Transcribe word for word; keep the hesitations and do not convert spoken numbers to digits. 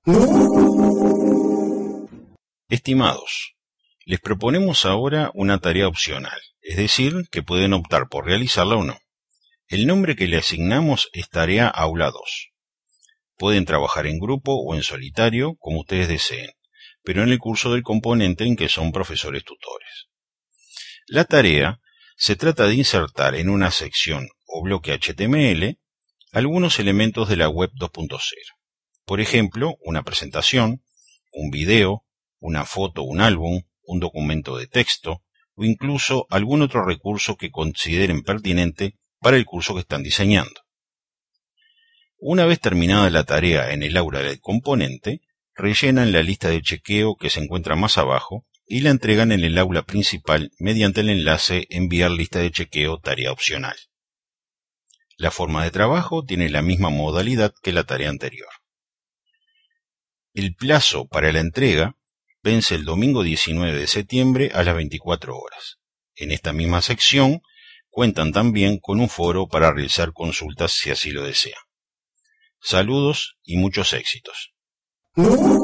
Estimados, les proponemos ahora una tarea opcional, es decir, que pueden optar por realizarla o no. El nombre que le asignamos es Tarea Aula dos. Pueden trabajar en grupo o en solitario, como ustedes deseen, pero en el curso del componente en que son profesores tutores. La tarea se trata de insertar en una sección o bloque H T M L algunos elementos de la web dos punto cero. Por ejemplo, una presentación, un video, una foto, un álbum, un documento de texto o incluso algún otro recurso que consideren pertinente para el curso que están diseñando. Una vez terminada la tarea en el aula del componente, rellenan la lista de chequeo que se encuentra más abajo y la entregan en el aula principal mediante el enlace Enviar lista de chequeo tarea opcional. La forma de trabajo tiene la misma modalidad que la tarea anterior. El plazo para la entrega vence el domingo diecinueve de septiembre a las veinticuatro horas. En esta misma sección cuentan también con un foro para realizar consultas si así lo desean. Saludos y muchos éxitos.